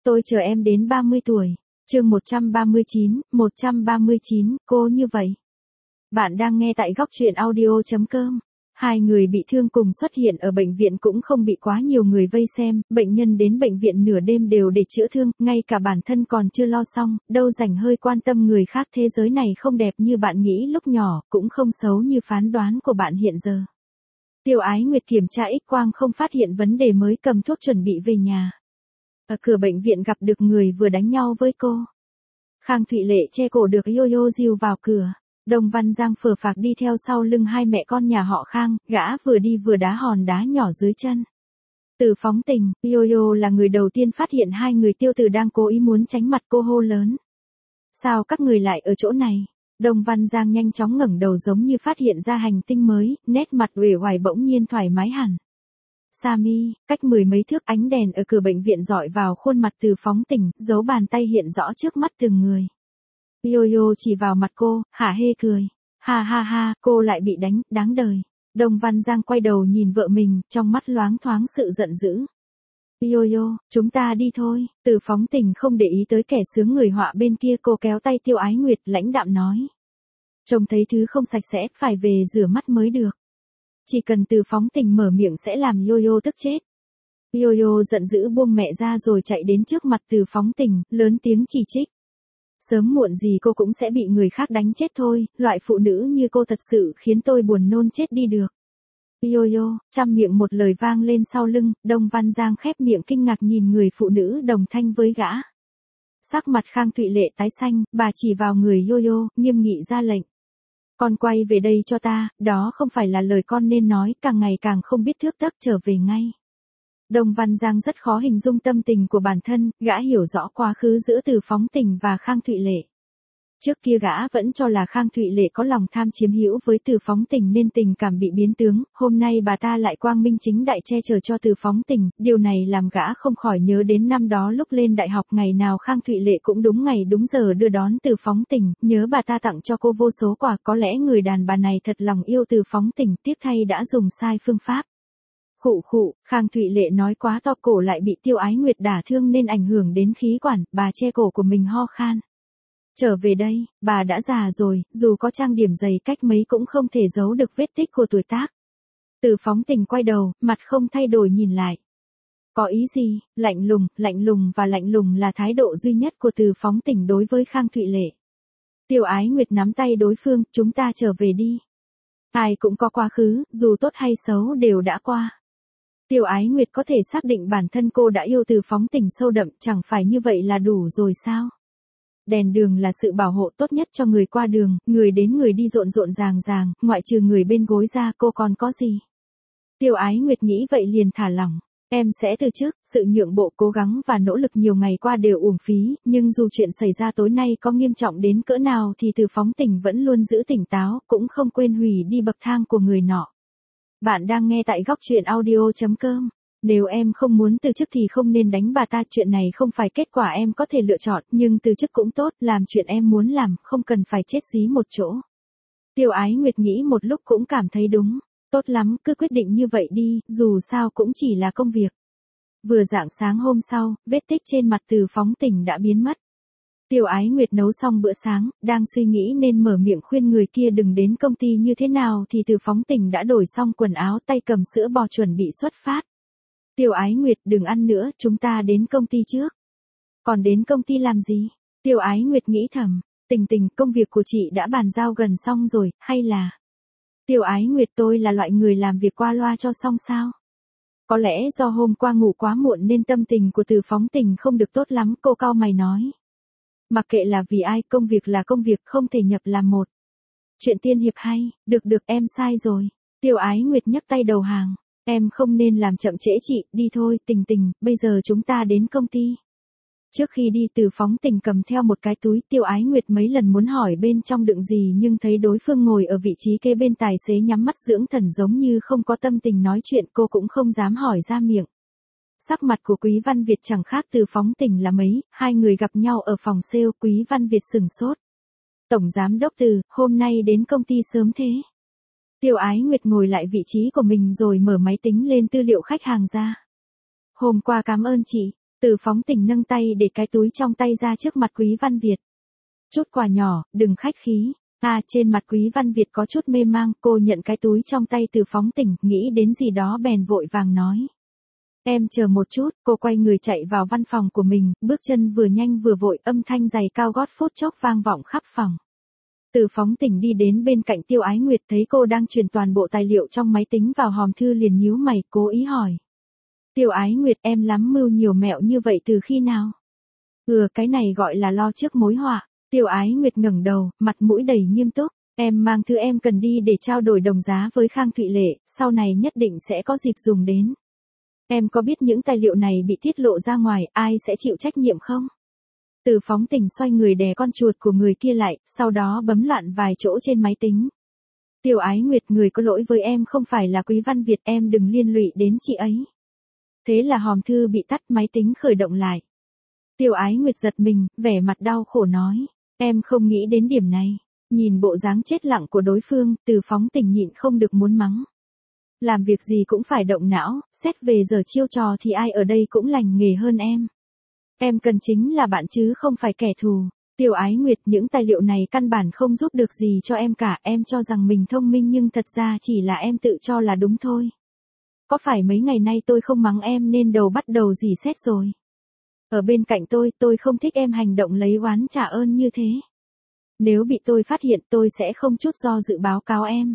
Tôi chờ em đến 30 tuổi. Chương 139, cô như vậy. Bạn đang nghe tại góc truyện audio.com. Hai người bị thương cùng xuất hiện ở bệnh viện cũng không bị quá nhiều người vây xem, bệnh nhân đến bệnh viện nửa đêm đều để chữa thương, ngay cả bản thân còn chưa lo xong, đâu rảnh hơi quan tâm người khác. Thế giới này không đẹp như bạn nghĩ lúc nhỏ, cũng không xấu như phán đoán của bạn hiện giờ. Tiêu Ái Nguyệt kiểm tra X-quang không phát hiện vấn đề mới cầm thuốc chuẩn bị về nhà. Ở cửa bệnh viện gặp được người vừa đánh nhau với cô. Khang Thụy Lệ che cổ được Yo-Yo dìu vào cửa. Đồng Văn Giang phờ phạc đi theo sau lưng hai mẹ con nhà họ Khang, gã vừa đi vừa đá hòn đá nhỏ dưới chân. Từ Phóng Tình, Yo-Yo là người đầu tiên phát hiện hai người Tiêu Từ đang cố ý muốn tránh mặt cô, hô lớn. Sao các người lại ở chỗ này? Đồng Văn Giang nhanh chóng ngẩng đầu giống như phát hiện ra hành tinh mới, nét mặt uể oải bỗng nhiên thoải mái hẳn. Sammy, cách mười mấy thước ánh đèn ở cửa bệnh viện rọi vào khuôn mặt Từ Phóng Tình, dấu bàn tay hiện rõ trước mắt từng người. Yo-Yo chỉ vào mặt cô, hả hê cười. Ha ha ha, cô lại bị đánh, đáng đời. Đồng Văn Giang quay đầu nhìn vợ mình, trong mắt loáng thoáng sự giận dữ. Yo-Yo, chúng ta đi thôi. Từ Phóng Tình không để ý tới kẻ sướng người họa bên kia, cô kéo tay Tiêu Ái Nguyệt, lãnh đạm nói. Trông thấy thứ không sạch sẽ, phải về rửa mắt mới được. Chỉ cần Từ Phóng Tình mở miệng sẽ làm Yo-Yo tức chết. Yo-Yo giận dữ buông mẹ ra rồi chạy đến trước mặt Từ Phóng Tình, lớn tiếng chỉ trích. Sớm muộn gì cô cũng sẽ bị người khác đánh chết thôi, loại phụ nữ như cô thật sự khiến tôi buồn nôn chết đi được. Yo-Yo, trăm miệng một lời vang lên sau lưng, Đồng Văn Giang khép miệng kinh ngạc nhìn người phụ nữ đồng thanh với gã. Sắc mặt Khang Thụy Lệ tái xanh, bà chỉ vào người Yo-Yo, nghiêm nghị ra lệnh. Con quay về đây cho ta, đó không phải là lời con nên nói, càng ngày càng không biết thước tấc, trở về ngay. Đồng Văn Giang rất khó hình dung tâm tình của bản thân, gã hiểu rõ quá khứ giữa Từ Phóng Tình và Khang Thụy Lệ. Trước kia gã vẫn cho là Khang Thụy Lệ có lòng tham chiếm hữu với Từ Phóng Tình nên tình cảm bị biến tướng, hôm nay bà ta lại quang minh chính đại che chở cho Từ Phóng Tình, điều này làm gã không khỏi nhớ đến năm đó lúc lên đại học, ngày nào Khang Thụy Lệ cũng đúng ngày đúng giờ đưa đón Từ Phóng Tình, nhớ bà ta tặng cho cô vô số quà, có lẽ người đàn bà này thật lòng yêu Từ Phóng Tình, tiếc thay đã dùng sai phương pháp. Khụ khụ, Khang Thụy Lệ nói quá to, cổ lại bị Tiêu Ái Nguyệt đả thương nên ảnh hưởng đến khí quản, bà che cổ của mình ho khan. Trở về đây, bà đã già rồi, dù có trang điểm dày cách mấy cũng không thể giấu được vết tích của tuổi tác. Từ Phóng Tình quay đầu, mặt không thay đổi nhìn lại. Có ý gì? Lạnh lùng và lạnh lùng là thái độ duy nhất của Từ Phóng Tình đối với Khang Thụy Lệ. Tiêu Ái Nguyệt nắm tay đối phương, chúng ta trở về đi. Ai cũng có quá khứ, dù tốt hay xấu đều đã qua. Tiêu Ái Nguyệt có thể xác định bản thân cô đã yêu Từ Phóng Tình sâu đậm, chẳng phải như vậy là đủ rồi sao? Đèn đường là sự bảo hộ tốt nhất cho người qua đường, người đến người đi rộn rộn ràng, ngoại trừ người bên gối ra, cô còn có gì? Tiêu Ái Nguyệt nghĩ vậy liền thả lỏng. Em sẽ từ chức, sự nhượng bộ, cố gắng và nỗ lực nhiều ngày qua đều uổng phí, nhưng dù chuyện xảy ra tối nay có nghiêm trọng đến cỡ nào thì Từ Phóng Tình vẫn luôn giữ tỉnh táo, cũng không quên hủy đi bậc thang của người nọ. Bạn đang nghe tại góc truyện audio.com. Nếu em không muốn từ chức thì không nên đánh bà ta, chuyện này không phải kết quả em có thể lựa chọn, nhưng từ chức cũng tốt, làm chuyện em muốn làm, không cần phải chết dí một chỗ. Tiêu Ái Nguyệt nghĩ một lúc cũng cảm thấy đúng. Tốt lắm, cứ quyết định như vậy đi, dù sao cũng chỉ là công việc. Vừa rạng sáng hôm sau, vết tích trên mặt Từ Phóng Tình đã biến mất. Tiêu Ái Nguyệt nấu xong bữa sáng, đang suy nghĩ nên mở miệng khuyên người kia đừng đến công ty như thế nào thì Từ Phóng Tình đã đổi xong quần áo, tay cầm sữa bò chuẩn bị xuất phát. Tiêu Ái Nguyệt, đừng ăn nữa, chúng ta đến công ty trước. Còn đến công ty làm gì? Tiêu Ái Nguyệt nghĩ thầm, Tình, công việc của chị đã bàn giao gần xong rồi, hay là... Tiêu Ái Nguyệt, tôi là loại người làm việc qua loa cho xong sao? Có lẽ do hôm qua ngủ quá muộn nên tâm tình của Từ Phóng Tình không được tốt lắm, cô cau mày nói. Mặc kệ là vì ai, công việc là công việc, không thể nhập làm một. Chuyện tiên hiệp hay, được em sai rồi. Tiêu Ái Nguyệt nhấc tay đầu hàng. Em không nên làm chậm trễ chị, đi thôi, Tình, bây giờ chúng ta đến công ty. Trước khi đi Từ Phóng Tình cầm theo một cái túi, Tiêu Ái Nguyệt mấy lần muốn hỏi bên trong đựng gì nhưng thấy đối phương ngồi ở vị trí kế bên tài xế nhắm mắt dưỡng thần giống như không có tâm tình nói chuyện, cô cũng không dám hỏi ra miệng. Sắc mặt của Quý Văn Việt chẳng khác Từ Phóng Tình là mấy, hai người gặp nhau ở phòng sale, Quý Văn Việt sừng sốt. Tổng giám đốc Từ, hôm nay đến công ty sớm thế. Tiêu Ái Nguyệt ngồi lại vị trí của mình rồi mở máy tính lên tư liệu khách hàng ra. Hôm qua cảm ơn chị. Từ Phóng Tình nâng tay để cái túi trong tay ra trước mặt Quý Văn Việt. Chút quà nhỏ, đừng khách khí. Trên mặt Quý Văn Việt có chút mê mang, cô nhận cái túi trong tay Từ Phóng Tình, nghĩ đến gì đó bèn vội vàng nói. Em chờ một chút, cô quay người chạy vào văn phòng của mình, bước chân vừa nhanh vừa vội, âm thanh giày cao gót phút chốc vang vọng khắp phòng. Từ Phóng Tình đi đến bên cạnh Tiêu Ái Nguyệt, thấy cô đang truyền toàn bộ tài liệu trong máy tính vào hòm thư liền nhíu mày, cố ý hỏi. Tiêu Ái Nguyệt, em lắm mưu nhiều mẹo như vậy từ khi nào? Cái này gọi là lo trước mối họa. Tiêu Ái Nguyệt ngẩng đầu, mặt mũi đầy nghiêm túc. Em mang thứ em cần đi để trao đổi đồng giá với Khang Thụy Lệ, sau này nhất định sẽ có dịp dùng đến. Em có biết những tài liệu này bị tiết lộ ra ngoài, ai sẽ chịu trách nhiệm không? Từ Phóng Tình xoay người đè con chuột của người kia lại, sau đó bấm loạn vài chỗ trên máy tính. Tiêu Ái Nguyệt, người có lỗi với em không phải là Quý Văn Việt, em đừng liên lụy đến chị ấy. Thế là hòm thư bị tắt, máy tính khởi động lại. Tiêu Ái Nguyệt giật mình, vẻ mặt đau khổ nói. Em không nghĩ đến điểm này. Nhìn bộ dáng chết lặng của đối phương, Từ Phóng Tình nhịn không được muốn mắng. Làm việc gì cũng phải động não, xét về giờ chiêu trò thì ai ở đây cũng lành nghề hơn em. Em cần chính là bạn chứ không phải kẻ thù. Tiêu Ái Nguyệt, những tài liệu này căn bản không giúp được gì cho em cả, em cho rằng mình thông minh nhưng thật ra chỉ là em tự cho là đúng thôi. Có phải mấy ngày nay tôi không mắng em nên đầu bắt đầu dỉ sét rồi? Ở bên cạnh tôi không thích em hành động lấy oán trả ơn như thế. Nếu bị tôi phát hiện tôi sẽ không chút do dự báo cáo em.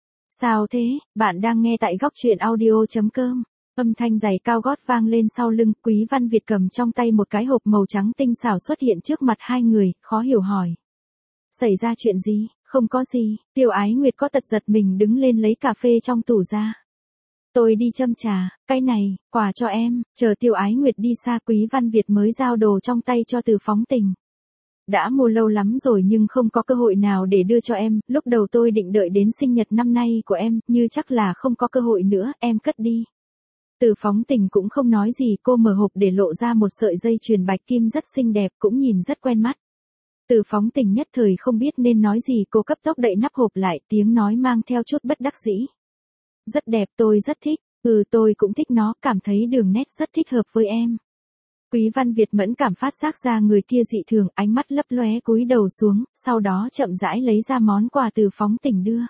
Sao thế, bạn đang nghe tại góc truyện audio.com. Âm thanh giày cao gót vang lên sau lưng, Quý Văn Việt cầm trong tay một cái hộp màu trắng tinh xảo xuất hiện trước mặt hai người, khó hiểu hỏi. Xảy ra chuyện gì? Không có gì, Tiêu Ái Nguyệt có tật giật mình đứng lên lấy cà phê trong tủ ra. Tôi đi châm trà, cái này, quà cho em, chờ Tiêu Ái Nguyệt đi xa Quý Văn Việt mới giao đồ trong tay cho Từ Phóng Tình. Đã mua lâu lắm rồi nhưng không có cơ hội nào để đưa cho em, lúc đầu tôi định đợi đến sinh nhật năm nay của em, như chắc là không có cơ hội nữa, em cất đi. Từ Phóng Tình cũng không nói gì, cô mở hộp để lộ ra một sợi dây chuyền bạch kim rất xinh đẹp, cũng nhìn rất quen mắt. Từ Phóng Tình nhất thời không biết nên nói gì, cô cấp tốc đậy nắp hộp lại, tiếng nói mang theo chút bất đắc dĩ. Rất đẹp, tôi rất thích, tôi cũng thích nó, cảm thấy đường nét rất thích hợp với em. Quý Văn Việt mẫn cảm phát giác ra người kia dị thường, ánh mắt lấp lóe cúi đầu xuống, sau đó chậm rãi lấy ra món quà Từ Phóng Tình đưa.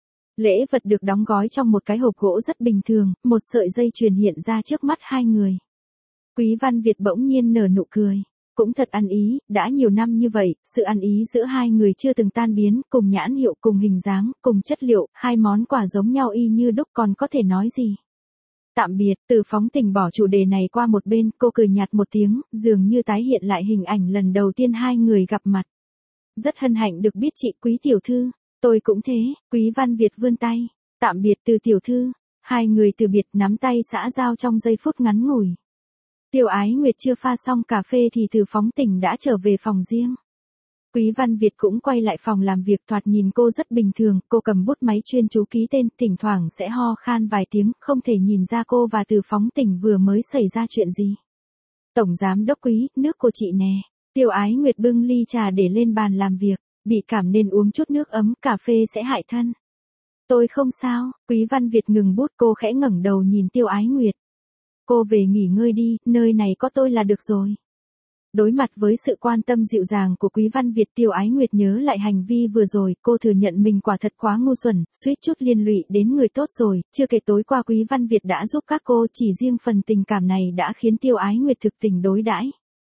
Lễ vật được đóng gói trong một cái hộp gỗ rất bình thường, một sợi dây chuyền hiện ra trước mắt hai người. Quý Văn Việt bỗng nhiên nở nụ cười. Cũng thật ăn ý, đã nhiều năm như vậy, sự ăn ý giữa hai người chưa từng tan biến, cùng nhãn hiệu, cùng hình dáng, cùng chất liệu, hai món quà giống nhau y như đúc, còn có thể nói gì. Tạm biệt, Từ Phóng Tình bỏ chủ đề này qua một bên, cô cười nhạt một tiếng, dường như tái hiện lại hình ảnh lần đầu tiên hai người gặp mặt. Rất hân hạnh được biết chị Quý tiểu thư. Tôi cũng thế, Quý Văn Việt vươn tay. Tạm biệt Từ tiểu thư. Hai người từ biệt nắm tay xã giao trong giây phút ngắn ngủi. Tiêu Ái Nguyệt chưa pha xong cà phê thì Từ Phóng Tình đã trở về phòng riêng. Quý Văn Việt cũng quay lại phòng làm việc, thoạt nhìn cô rất bình thường, cô cầm bút máy chuyên chú ký tên, thỉnh thoảng sẽ ho khan vài tiếng, không thể nhìn ra cô và Từ Phóng Tình vừa mới xảy ra chuyện gì. Tổng giám đốc Quý, nước của chị nè. Tiêu Ái Nguyệt bưng ly trà để lên bàn làm việc, bị cảm nên uống chút nước ấm, cà phê sẽ hại thân. Tôi không sao, Quý Văn Việt ngừng bút, cô khẽ ngẩng đầu nhìn Tiêu Ái Nguyệt. Cô về nghỉ ngơi đi, nơi này có tôi là được rồi. Đối mặt với sự quan tâm dịu dàng của Quý Văn Việt, Tiêu Ái Nguyệt nhớ lại hành vi vừa rồi, cô thừa nhận mình quả thật quá ngu xuẩn, suýt chút liên lụy đến người tốt rồi, chưa kể tối qua Quý Văn Việt đã giúp các cô, chỉ riêng phần tình cảm này đã khiến Tiêu Ái Nguyệt thực tình đối đãi.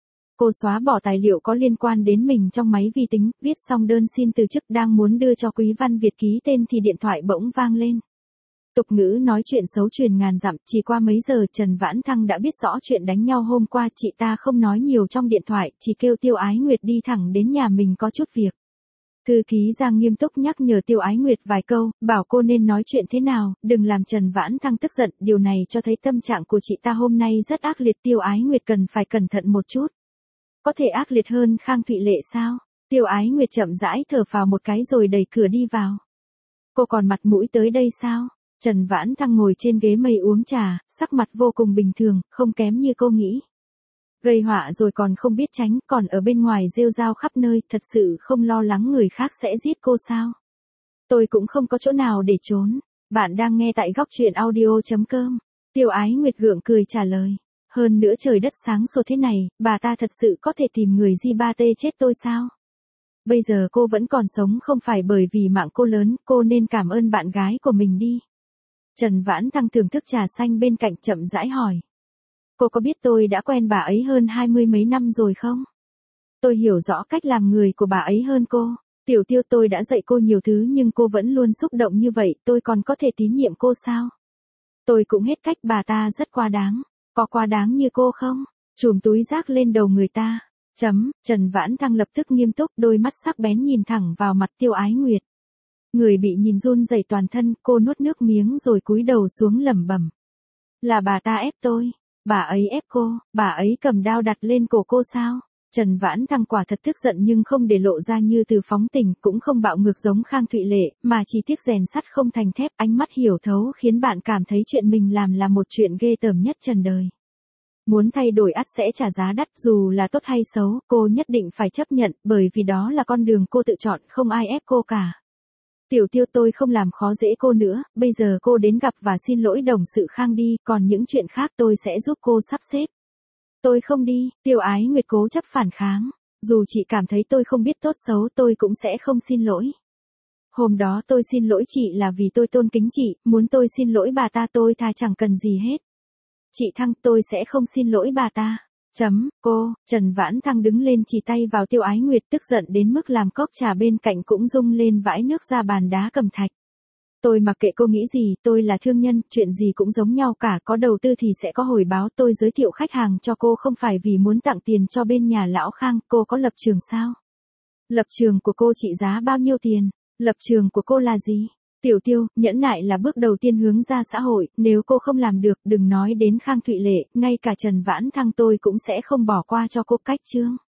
Cô xóa bỏ tài liệu có liên quan đến mình trong máy vi tính, viết xong đơn xin từ chức, đang muốn đưa cho Quý Văn Việt ký tên thì điện thoại bỗng vang lên. Tục ngữ nói chuyện xấu truyền ngàn dặm, chỉ qua mấy giờ Trần Vãn Thăng đã biết rõ chuyện đánh nhau hôm qua, chị ta không nói nhiều trong điện thoại, chỉ kêu Tiêu Ái Nguyệt đi thẳng đến nhà mình có chút việc. Thư ký Giang nghiêm túc nhắc nhở Tiêu Ái Nguyệt vài câu, bảo cô nên nói chuyện thế nào, đừng làm Trần Vãn Thăng tức giận, điều này cho thấy tâm trạng của chị ta hôm nay rất ác liệt, Tiêu Ái Nguyệt cần phải cẩn thận một chút. Có thể ác liệt hơn Khang Thụy Lệ sao? Tiêu Ái Nguyệt chậm rãi thở phào một cái rồi đẩy cửa đi vào. Cô còn mặt mũi tới đây sao? Trần Vãn Thăng ngồi trên ghế mây uống trà, sắc mặt vô cùng bình thường, không kém như cô nghĩ. Gây họa rồi còn không biết tránh, còn ở bên ngoài rêu rao khắp nơi, thật sự không lo lắng người khác sẽ giết cô sao? Tôi cũng không có chỗ nào để trốn. Bạn đang nghe tại góc truyện audio.com. Tiêu Ái Nguyệt gượng cười trả lời. Hơn nữa trời đất sáng sủa thế này, bà ta thật sự có thể tìm người di ba tê chết tôi sao? Bây giờ cô vẫn còn sống không phải bởi vì mạng cô lớn, cô nên cảm ơn bạn gái của mình đi. Trần Vãn Thăng thưởng thức trà xanh bên cạnh chậm rãi hỏi. Cô có biết tôi đã quen bà ấy hơn 20 mấy năm rồi không? Tôi hiểu rõ cách làm người của bà ấy hơn cô. Tiểu Tiêu, tôi đã dạy cô nhiều thứ nhưng cô vẫn luôn xúc động như vậy, tôi còn có thể tín nhiệm cô sao? Tôi cũng hết cách, bà ta rất quá đáng. Có quá đáng như cô không? Chùm túi rác lên đầu người ta. Trần Vãn Thăng lập tức nghiêm túc, đôi mắt sắc bén nhìn thẳng vào mặt Tiêu Ái Nguyệt. Người bị nhìn run rẩy toàn thân, cô nuốt nước miếng rồi cúi đầu xuống lẩm bẩm. Là bà ta ép tôi. Bà ấy ép cô, bà ấy cầm đao đặt lên cổ cô sao? Trần Vãn Thăng quả thật tức giận nhưng không để lộ ra như từ phóng tình, cũng không bạo ngược giống Khang Thụy Lệ, mà chỉ tiếc rèn sắt không thành thép, ánh mắt hiểu thấu khiến bạn cảm thấy chuyện mình làm là một chuyện ghê tởm nhất trần đời. Muốn thay đổi ắt sẽ trả giá đắt, dù là tốt hay xấu, cô nhất định phải chấp nhận, bởi vì đó là con đường cô tự chọn, không ai ép cô cả. Tiểu Tiêu, tôi không làm khó dễ cô nữa, bây giờ cô đến gặp và xin lỗi đồng sự Khang đi, còn những chuyện khác tôi sẽ giúp cô sắp xếp. Tôi không đi, Tiêu Ái Nguyệt cố chấp phản kháng. Dù chị cảm thấy tôi không biết tốt xấu tôi cũng sẽ không xin lỗi. Hôm đó tôi xin lỗi chị là vì tôi tôn kính chị, muốn tôi xin lỗi bà ta tôi thà chẳng cần gì hết. Chị Thăng, tôi sẽ không xin lỗi bà ta. Cô, Trần Vãn Thăng đứng lên chỉ tay vào Tiêu Ái Nguyệt, tức giận đến mức làm cốc trà bên cạnh cũng rung lên vãi nước ra bàn đá cẩm thạch. Tôi mặc kệ cô nghĩ gì, tôi là thương nhân, chuyện gì cũng giống nhau cả, có đầu tư thì sẽ có hồi báo, tôi giới thiệu khách hàng cho cô không phải vì muốn tặng tiền cho bên nhà lão Khang, cô có lập trường sao? Lập trường của cô trị giá bao nhiêu tiền? Lập trường của cô là gì? Tiểu Tiêu, nhẫn nại là bước đầu tiên hướng ra xã hội, nếu cô không làm được, đừng nói đến Khang Thụy Lệ, ngay cả Trần Vãn Thăng tôi cũng sẽ không bỏ qua cho cô. Cách chương